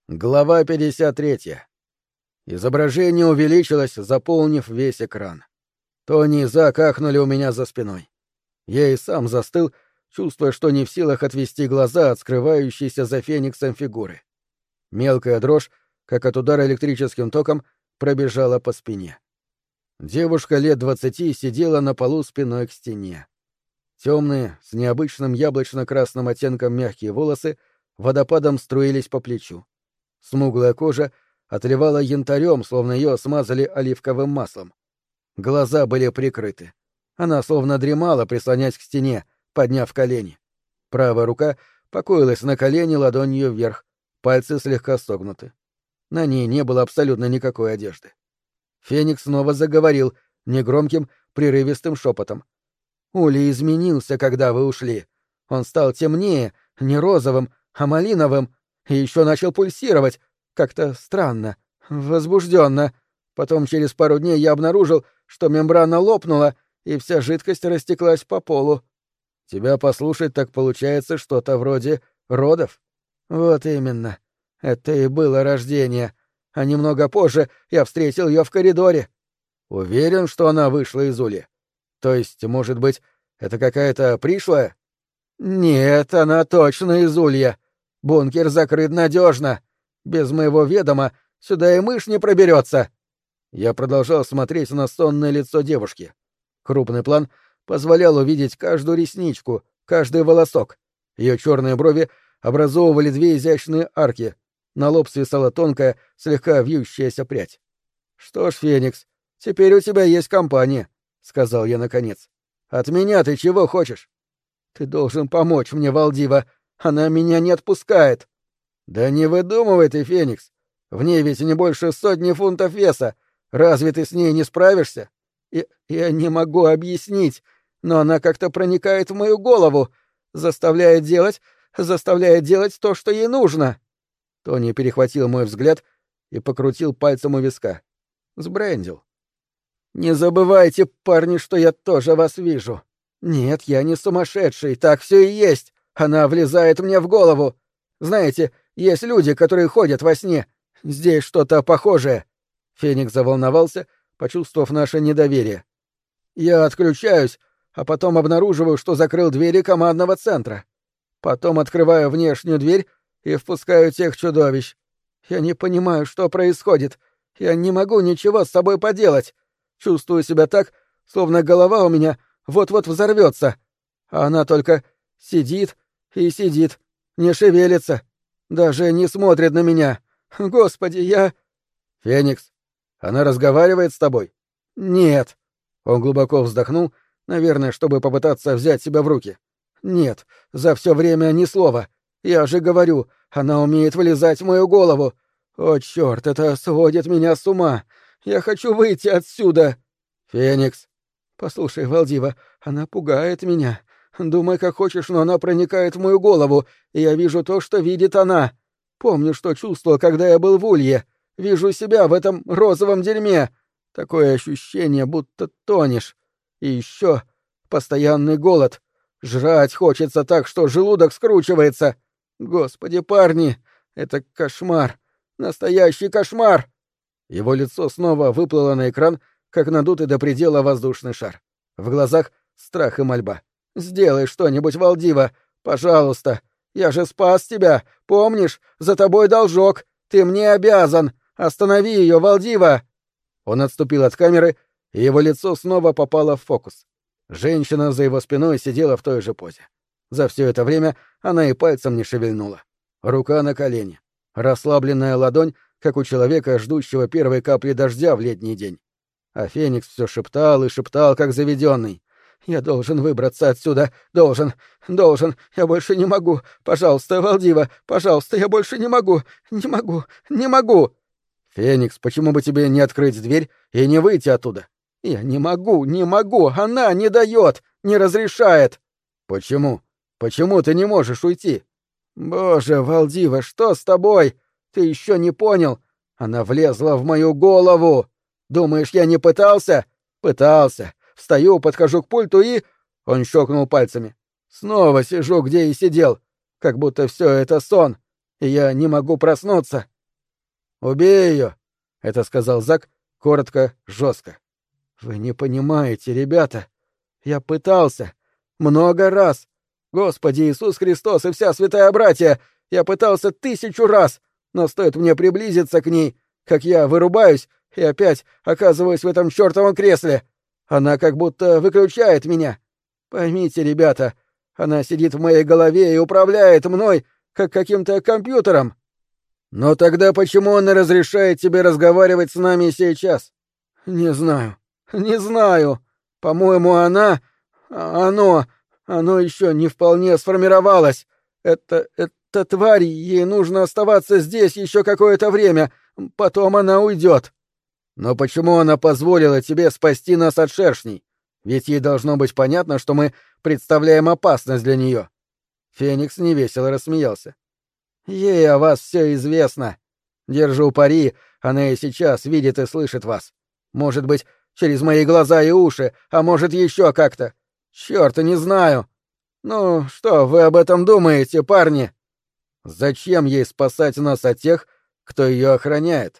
Глава 53. Изображение увеличилось, заполнив весь экран. Тони и Зак ахнули у меня за спиной. Я и сам застыл, чувствуя, что не в силах отвести глаза от скрывающейся за Фениксом фигуры. Мелкая дрожь, как от удара электрическим током, пробежала по спине. Девушка лет 20 сидела на полу спиной к стене. Темные, с необычным яблочно-красным оттенком мягкие волосы водопадом струились по плечу. Смуглая кожа отливала янтарем, словно ее смазали оливковым маслом. Глаза были прикрыты. Она словно дремала, прислонясь к стене, подняв колени. Правая рука покоилась на колене ладонью вверх, пальцы слегка согнуты. На ней не было абсолютно никакой одежды. Феникс снова заговорил негромким, прерывистым шепотом. «Ули изменился, когда вы ушли. Он стал темнее, не розовым, а малиновым, и еще начал пульсировать, как-то странно, возбужденно. Потом через пару дней я обнаружил, что мембрана лопнула, и вся жидкость растеклась по полу. Тебя послушать, так получается что-то вроде родов? Вот именно. Это и было рождение. А немного позже я встретил ее в коридоре. Уверен, что она вышла из Ули. То есть, может быть, это какая-то пришлая? Нет, она точно из Улья. Бункер закрыт надежно. Без моего ведома сюда и мышь не проберется. Я продолжал смотреть на сонное лицо девушки. Крупный план позволял увидеть каждую ресничку, каждый волосок. Ее черные брови образовывали две изящные арки. На лоб свисала тонкая, слегка вьющаяся прядь. — Что ж, Феникс, теперь у тебя есть компания, — сказал я наконец. — От меня ты чего хочешь? — Ты должен помочь мне, Валдива. Она меня не отпускает. — Да не выдумывай ты, Феникс. В ней ведь не больше 100 фунтов веса. Разве ты с ней не справишься? Я не могу объяснить, но она как-то проникает в мою голову, заставляет делать то, что ей нужно. Тони перехватил мой взгляд и покрутил пальцем у виска. Сбрендил. «Не забывайте, парни, что я тоже вас вижу. Нет, я не сумасшедший, так все и есть. Она влезает мне в голову. Знаете, есть люди, которые ходят во сне. Здесь что-то похожее». Феникс заволновался, почувствовав наше недоверие. «Я отключаюсь, а потом обнаруживаю, что закрыл двери командного центра. Потом открываю внешнюю дверь и впускаю тех чудовищ. Я не понимаю, что происходит. Я не могу ничего с собой поделать. Чувствую себя так, словно голова у меня вот-вот взорвется. А она только сидит и сидит, не шевелится, даже не смотрит на меня. Господи, я...» «Феникс, она разговаривает с тобой?» «Нет». Он глубоко вздохнул, наверное, чтобы попытаться взять себя в руки. «Нет, за все время ни слова. Я же говорю, она умеет вылезать в мою голову. О, черт, это сводит меня с ума. Я хочу выйти отсюда». «Феникс». «Послушай, Валдива, она пугает меня. Думай, как хочешь, но она проникает в мою голову, и я вижу то, что видит она. Помню, что чувствовал, когда я был в Улье. Вижу себя в этом розовом дерьме. Такое ощущение, будто тонешь. И еще постоянный голод. Жрать хочется так, что желудок скручивается. Господи, парни, это кошмар. Настоящий кошмар!» Его лицо снова выплыло на экран, как надутый до предела воздушный шар. В глазах страх и мольба. «Сделай что-нибудь, Валдива, пожалуйста. Я же спас тебя, помнишь? За тобой должок. Ты мне обязан. Останови ее, Валдива!» Он отступил от камеры, и его лицо снова попало в фокус. Женщина за его спиной сидела в той же позе. За все это время она и пальцем не шевельнула. Рука на колене. Расслабленная ладонь, как у человека, ждущего первой капли дождя в летний день. А Феникс все шептал и шептал, как заведенный. «Я должен выбраться отсюда. Должен. Я больше не могу. Пожалуйста, Валдива, пожалуйста, я больше не могу. Не могу!» «Феникс, почему бы тебе не открыть дверь и не выйти оттуда?» «Я не могу. Она не дает, не разрешает». «Почему? Почему ты не можешь уйти?» «Боже, Валдива, что с тобой? Ты еще не понял? Она влезла в мою голову. Думаешь, я не пытался?» «Пытался. Встаю, подхожу к пульту и...» Он щелкнул пальцами. «Снова сижу, где и сидел. Как будто все это сон. И я не могу проснуться. «Убей ее!» — это сказал Зак коротко, жестко. «Вы не понимаете, ребята. Я пытался. Много раз. Господи Иисус Христос и вся святая братья! Я пытался 1000 раз, но стоит мне приблизиться к ней, как я вырубаюсь и опять оказываюсь в этом чертовом кресле. Она как будто выключает меня. Поймите, ребята, она сидит в моей голове и управляет мной, как каким-то компьютером. Но тогда почему она разрешает тебе разговаривать с нами сейчас? Не знаю. Не знаю. По-моему, оно еще не вполне сформировалось. Эта тварь, ей нужно оставаться здесь еще какое-то время, потом она уйдет. Но почему она позволила тебе спасти нас от шершней? Ведь ей должно быть понятно, что мы представляем опасность для нее. Феникс невесело рассмеялся. Ей о вас все известно. Держу пари, она и сейчас видит и слышит вас. Может быть, через мои глаза и уши, а может, еще как-то. Черт, не знаю. Ну, что вы об этом думаете, парни? Зачем ей спасать нас от тех, кто ее охраняет?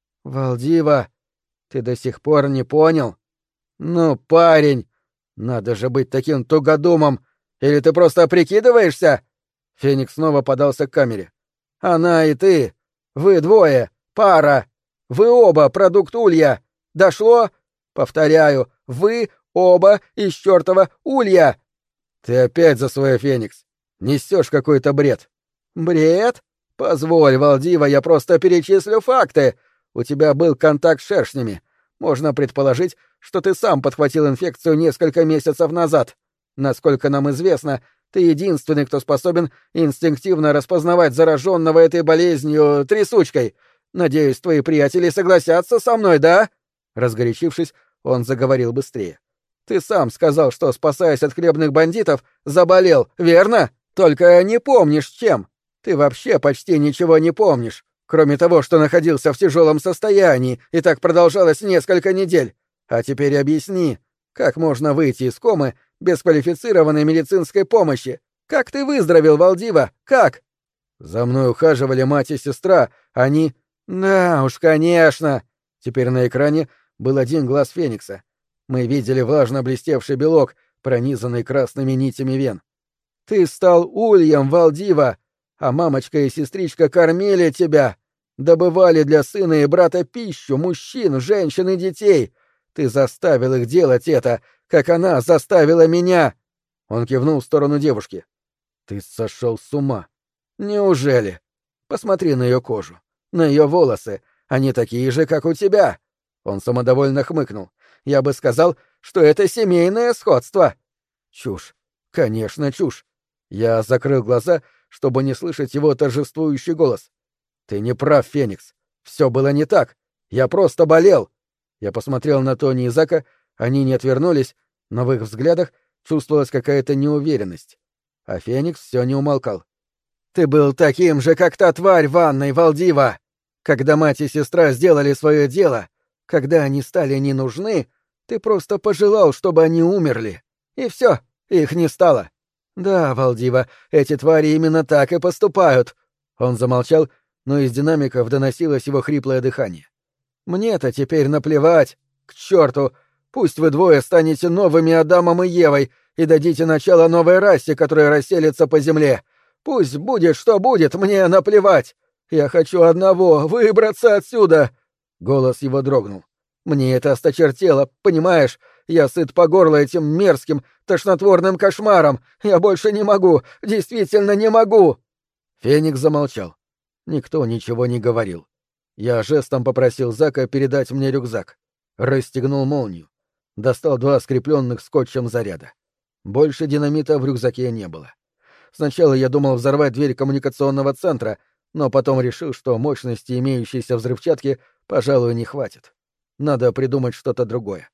Валдива, ты до сих пор не понял? Ну, парень, надо же быть таким тугодумом. Или ты просто прикидываешься? Феникс снова подался к камере. Она и ты. Вы двое. Пара. Вы оба продукт улья. Дошло? Повторяю, вы оба из чертова улья. Ты опять за свое, Феникс. Несешь какой-то бред. Бред? Позволь, Валдива, я просто перечислю факты. У тебя был контакт с шершнями. Можно предположить, что ты сам подхватил инфекцию несколько месяцев назад. Насколько нам известно, ты единственный, кто способен инстинктивно распознавать зараженного этой болезнью трясучкой. Надеюсь, твои приятели согласятся со мной, да? Разгорячившись, он заговорил быстрее. Ты сам сказал, что, спасаясь от хлебных бандитов, заболел, верно? Только не помнишь, чем. Ты вообще почти ничего не помнишь, кроме того, что находился в тяжелом состоянии, и так продолжалось несколько недель. А теперь объясни, как можно выйти из комы без квалифицированной медицинской помощи? Как ты выздоровел, Валдива? Как? За мной ухаживали мать и сестра, они... Да уж, конечно. Теперь на экране был один глаз Феникса. Мы видели влажно блестевший белок, пронизанный красными нитями вен. Ты стал ульем, Валдива, а мамочка и сестричка кормили тебя, добывали для сына и брата пищу, мужчин, женщин и детей. Ты заставил их делать это, как она заставила меня. Он кивнул в сторону девушки. Ты сошел с ума. Неужели? Посмотри на ее кожу, на ее волосы. Они такие же, как у тебя. Он самодовольно хмыкнул. Я бы сказал, что это семейное сходство. Чушь. Конечно, чушь. Я закрыл глаза, чтобы не слышать его торжествующий голос. Ты не прав, Феникс. Все было не так. Я просто болел. Я посмотрел на Тони и Зака, они не отвернулись, но в их взглядах чувствовалась какая-то неуверенность. А Феникс все не умолкал. Ты был таким же, как та тварь в ванной, Валдива. Когда мать и сестра сделали свое дело, когда они стали не нужны, ты просто пожелал, чтобы они умерли. И все, их не стало. Да, Валдива, эти твари именно так и поступают. Он замолчал, но из динамиков доносилось его хриплое дыхание. Мне-то теперь наплевать. К черту! Пусть вы двое станете новыми Адамом и Евой и дадите начало новой расе, которая расселится по земле. Пусть будет, что будет, мне наплевать. Я хочу одного — выбраться отсюда. Голос его дрогнул. Мне это осточертело, понимаешь? Я сыт по горло этим мерзким, тошнотворным кошмаром. Я больше не могу, действительно не могу. Феникс замолчал. Никто ничего не говорил. Я жестом попросил Зака передать мне рюкзак. Расстегнул молнию. Достал 2 скрепленных скотчем заряда. Больше динамита в рюкзаке не было. Сначала я думал взорвать дверь коммуникационного центра, но потом решил, что мощности имеющейся взрывчатки, пожалуй, не хватит. Надо придумать что-то другое.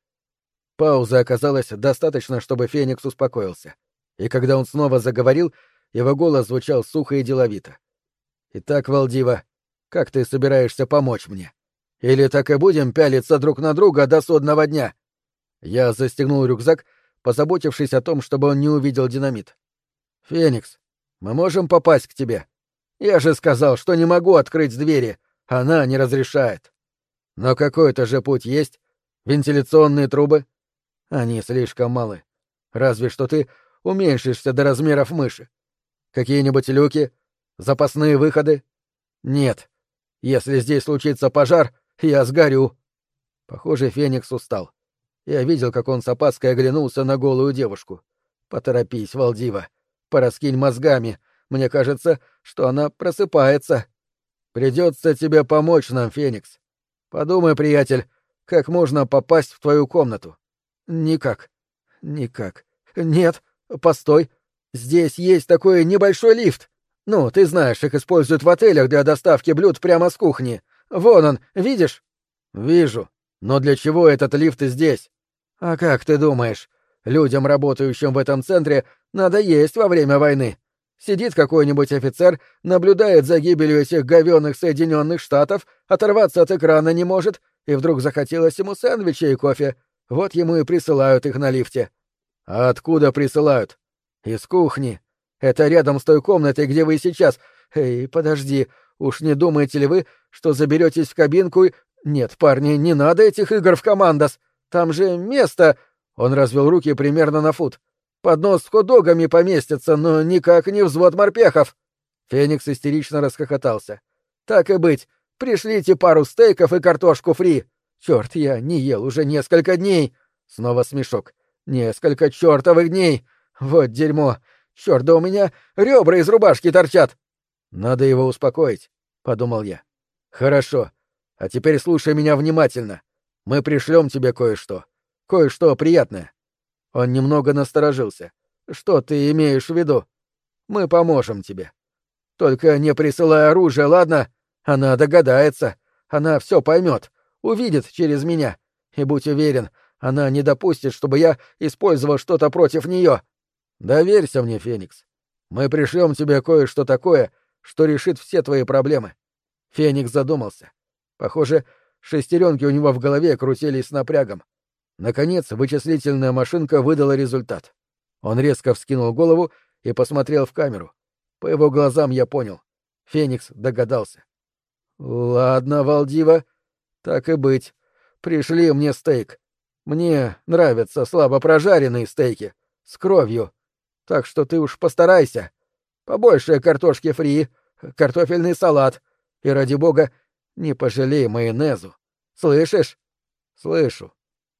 Паузы оказалось достаточно, чтобы Феникс успокоился. И когда он снова заговорил, его голос звучал сухо и деловито. «Итак, Валдива, как ты собираешься помочь мне? Или так и будем пялиться друг на друга до судного дня?» Я застегнул рюкзак, позаботившись о том, чтобы он не увидел динамит. «Феникс, мы можем попасть к тебе? Я же сказал, что не могу открыть двери, Она не разрешает. Но какой-то же путь есть. Вентиляционные трубы? Они слишком малы. Разве что ты уменьшишься до размеров мыши. Какие-нибудь люки? Запасные выходы? Нет. Если здесь случится пожар, я сгорю. Похоже, Феникс устал. Я видел, как он с опаской оглянулся на голую девушку. Поторопись, Валдива. Пораскинь мозгами. Мне кажется, что она просыпается. Придется тебе помочь нам, Феникс. Подумай, приятель, как можно попасть в твою комнату? Никак. Никак. Нет, постой. Здесь есть такой небольшой лифт. Ну, ты знаешь, их используют в отелях для доставки блюд прямо с кухни. Вон он, видишь? Вижу. Но для чего этот лифт здесь? А как ты думаешь? Людям, работающим в этом центре, надо есть во время войны. Сидит какой-нибудь офицер, наблюдает за гибелью этих говёных Соединенных Штатов, оторваться от экрана не может, и вдруг захотелось ему сэндвича и кофе. Вот ему и присылают их на лифте. А откуда присылают? Из кухни. Это рядом с той комнатой, где вы сейчас. Эй, подожди, уж не думаете ли вы, что заберетесь в кабинку и... Нет, парни, не надо этих игр в командос. Там же место... Он развел руки примерно на фут. Поднос с хот-догами поместится, но никак не взвод морпехов. Феникс истерично расхохотался. Так и быть, пришлите пару стейков и картошку фри. Черт, я не ел уже несколько дней. Снова смешок. Несколько чертовых дней. Вот дерьмо. Черт, да у меня ребра из рубашки торчат. Надо его успокоить, подумал я. Хорошо. А теперь слушай меня внимательно. Мы пришлем тебе кое-что. Кое-что приятное. Он немного насторожился. Что ты имеешь в виду? Мы поможем тебе. Только не присылай оружие, ладно? Она догадается. Она все поймет. Увидит через меня. И будь уверен, она не допустит, чтобы я использовал что-то против нее. Доверься мне, Феникс. Мы пришлем тебе кое-что такое, что решит все твои проблемы. Феникс задумался. Похоже, шестеренки у него в голове крутились с напрягом. Наконец, вычислительная машинка выдала результат. Он резко вскинул голову и посмотрел в камеру. По его глазам я понял. Феникс догадался. «Ладно, Валдива, так и быть. Пришли мне стейк. Мне нравятся слабо прожаренные стейки. С кровью. Так что ты уж постарайся. Побольше картошки фри, картофельный салат. И, ради бога, не пожалей майонезу. Слышишь?» «Слышу.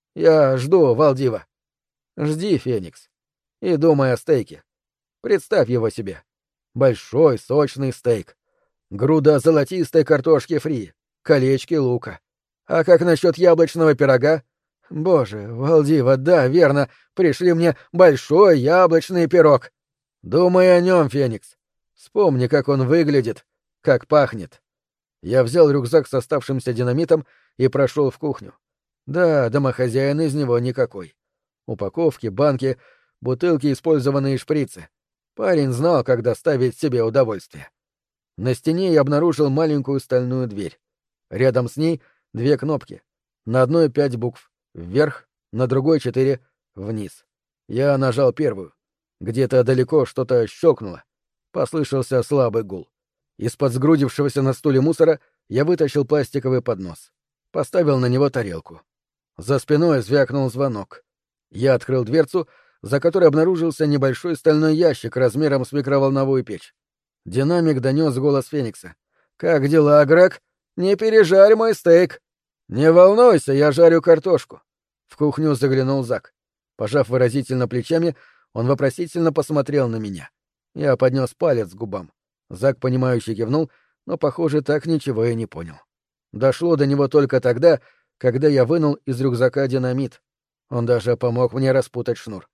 Я жду, Валдива. Жди, Феникс. И думай о стейке. Представь его себе. Большой, сочный стейк. Груда золотистой картошки фри. Колечки лука. А как насчет яблочного пирога? Боже, Валдива, да, верно. Пришли мне большой яблочный пирог. Думай о нем, Феникс. Вспомни, как он выглядит, как пахнет. Я взял рюкзак с оставшимся динамитом и прошел в кухню. Да, домохозяин из него никакой. Упаковки, банки, бутылки, использованные шприцы. Парень знал, как доставить себе удовольствие. На стене я обнаружил маленькую стальную дверь. Рядом с ней 2 кнопки. На одной 5 букв. Вверх, на другой 4 вниз. Я нажал первую. Где-то далеко что-то щелкнуло. Послышался слабый гул. Из-под сгрудившегося на стуле мусора я вытащил пластиковый поднос. Поставил на него тарелку. За спиной звякнул звонок. Я открыл дверцу, за которой обнаружился небольшой стальной ящик размером с микроволновую печь. Динамик донес голос Феникса. «Как дела, Грег? Не пережарь мой стейк!» «Не волнуйся, я жарю картошку!» В кухню заглянул Зак. Пожав выразительно плечами, он вопросительно посмотрел на меня. Я поднес палец к губам. Зак, понимающе кивнул, но, похоже, так ничего и не понял. Дошло до него только тогда, когда я вынул из рюкзака динамит. Он даже помог мне распутать шнур.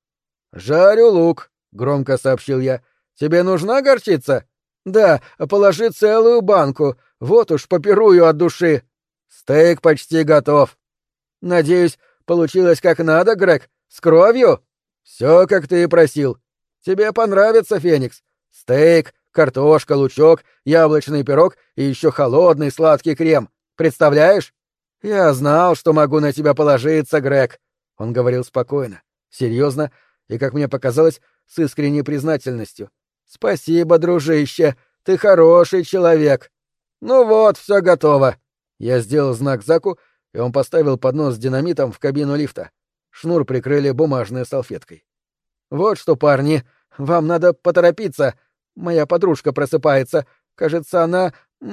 «Жарю лук», — громко сообщил я. «Тебе нужна горчица?» «Да, положи целую банку. Вот уж попирую от души». «Стейк почти готов». «Надеюсь, получилось как надо, Грег? С кровью?» «Все, как ты и просил. Тебе понравится, Феникс. Стейк, картошка, лучок, яблочный пирог и еще холодный сладкий крем. Представляешь?» «Я знал, что могу на тебя положиться, Грег», — он говорил спокойно, серьезно и, как мне показалось, с искренней признательностью. «Спасибо, дружище, ты хороший человек». Ну вот, все готово. Я сделал знак Заку, и он поставил поднос с динамитом в кабину лифта. Шнур прикрыли бумажной салфеткой. Вот что, парни, вам надо поторопиться. Моя подружка просыпается. Кажется, она...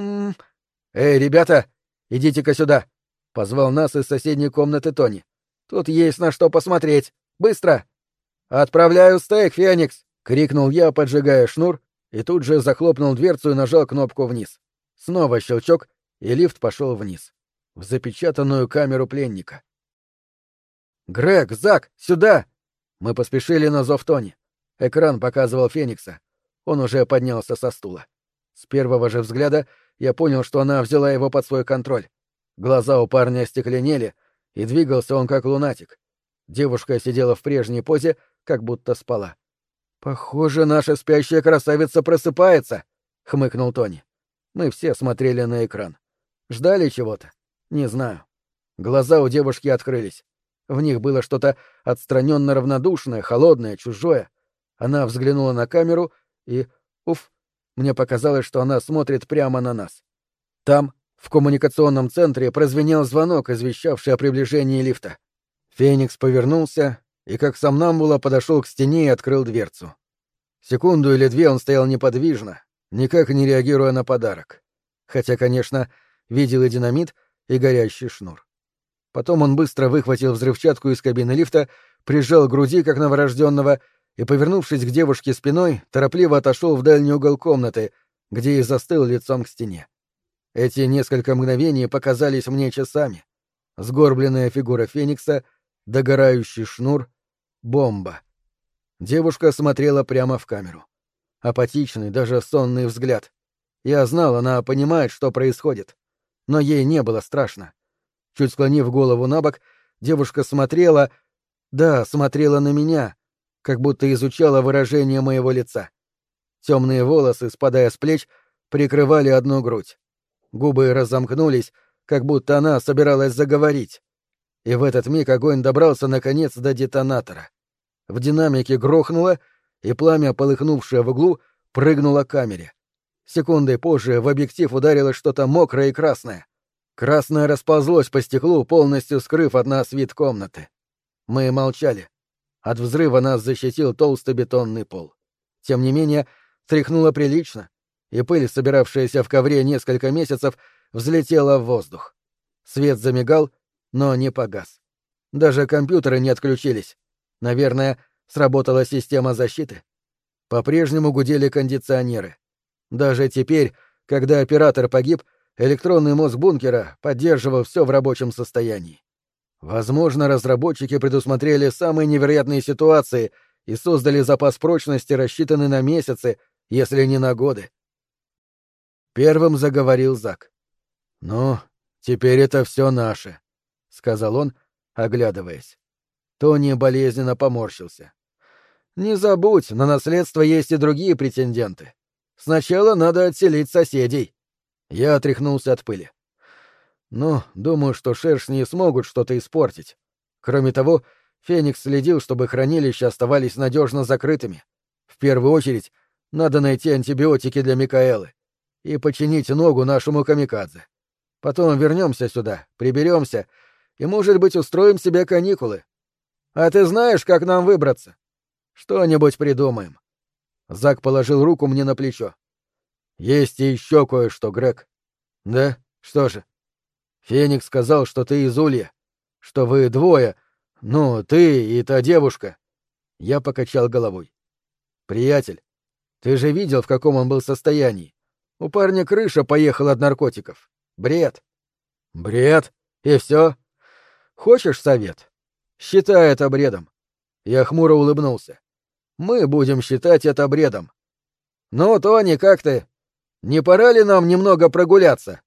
Эй, ребята, идите-ка сюда. Позвал нас из соседней комнаты Тони. Тут есть на что посмотреть. Быстро! Отправляю стейк, Феникс! Крикнул я, поджигая шнур, и тут же захлопнул дверцу и нажал кнопку вниз. Снова щелчок, и лифт пошел вниз. В запечатанную камеру пленника. «Грег, Зак, сюда!» Мы поспешили на зов Тони. Экран показывал Феникса. Он уже поднялся со стула. С первого же взгляда я понял, что она взяла его под свой контроль. Глаза у парня остекленели, и двигался он как лунатик. Девушка сидела в прежней позе, как будто спала. «Похоже, наша спящая красавица просыпается», — хмыкнул Тони. Мы все смотрели на экран. Ждали чего-то? Не знаю. Глаза у девушки открылись. В них было что-то отстраненно равнодушное, холодное, чужое. Она взглянула на камеру и... Уф! Мне показалось, что она смотрит прямо на нас. Там, в коммуникационном центре, прозвенел звонок, извещавший о приближении лифта. Феникс повернулся и, как сомнамбула, подошел к стене и открыл дверцу. Секунду или две он стоял неподвижно, никак не реагируя на подарок. Хотя, конечно, видел и динамит, и горящий шнур. Потом он быстро выхватил взрывчатку из кабины лифта, прижал к груди, как новорожденного, и, повернувшись к девушке спиной, торопливо отошел в дальний угол комнаты, где и застыл лицом к стене. Эти несколько мгновений показались мне часами. Сгорбленная фигура Феникса, догорающий шнур, бомба. Девушка смотрела прямо в камеру. Апатичный, даже сонный взгляд. Я знал, она понимает, что происходит. Но ей не было страшно. Чуть склонив голову набок, девушка смотрела... Да, смотрела на меня, как будто изучала выражение моего лица. Темные волосы, спадая с плеч, прикрывали одну грудь. Губы разомкнулись, как будто она собиралась заговорить. И в этот миг огонь добрался, наконец, до детонатора. В динамике грохнуло, и пламя, полыхнувшее в углу, прыгнуло к камере. Секундой позже в объектив ударило что-то мокрое и красное. Красное расползлось по стеклу, полностью скрыв от нас вид комнаты. Мы молчали. От взрыва нас защитил толстый бетонный пол. Тем не менее, тряхнуло прилично, и пыль, собиравшаяся в ковре несколько месяцев, взлетела в воздух. Свет замигал, но не погас. Даже компьютеры не отключились. Наверное, сработала система защиты. По-прежнему гудели кондиционеры. Даже теперь, когда оператор погиб, электронный мозг бункера поддерживал все в рабочем состоянии. Возможно, разработчики предусмотрели самые невероятные ситуации и создали запас прочности, рассчитанный на месяцы, если не на годы. Первым заговорил Зак. «Ну, теперь это все наше», — сказал он, оглядываясь. Тони болезненно поморщился. «Не забудь, на наследство есть и другие претенденты. Сначала надо отселить соседей». Я отряхнулся от пыли. «Ну, думаю, что шершни смогут что-то испортить. Кроме того, Феникс следил, чтобы хранилища оставались надежно закрытыми. В первую очередь, надо найти антибиотики для Микаэлы и починить ногу нашему камикадзе. Потом вернемся сюда, приберемся и, может быть, устроим себе каникулы. А ты знаешь, как нам выбраться? Что-нибудь придумаем». Зак положил руку мне на плечо. «Есть и еще кое-что, Грег». «Да? Что же?» «Феникс сказал, что ты из Улья, что вы двое, ну, ты и та девушка». Я покачал головой. «Приятель, ты же видел, в каком он был состоянии. У парня крыша поехала от наркотиков. Бред». «Бред? И все? Хочешь совет? Считай это бредом». Я хмуро улыбнулся. «Мы будем считать это бредом». «Ну, Тони, как ты? Не пора ли нам немного прогуляться?»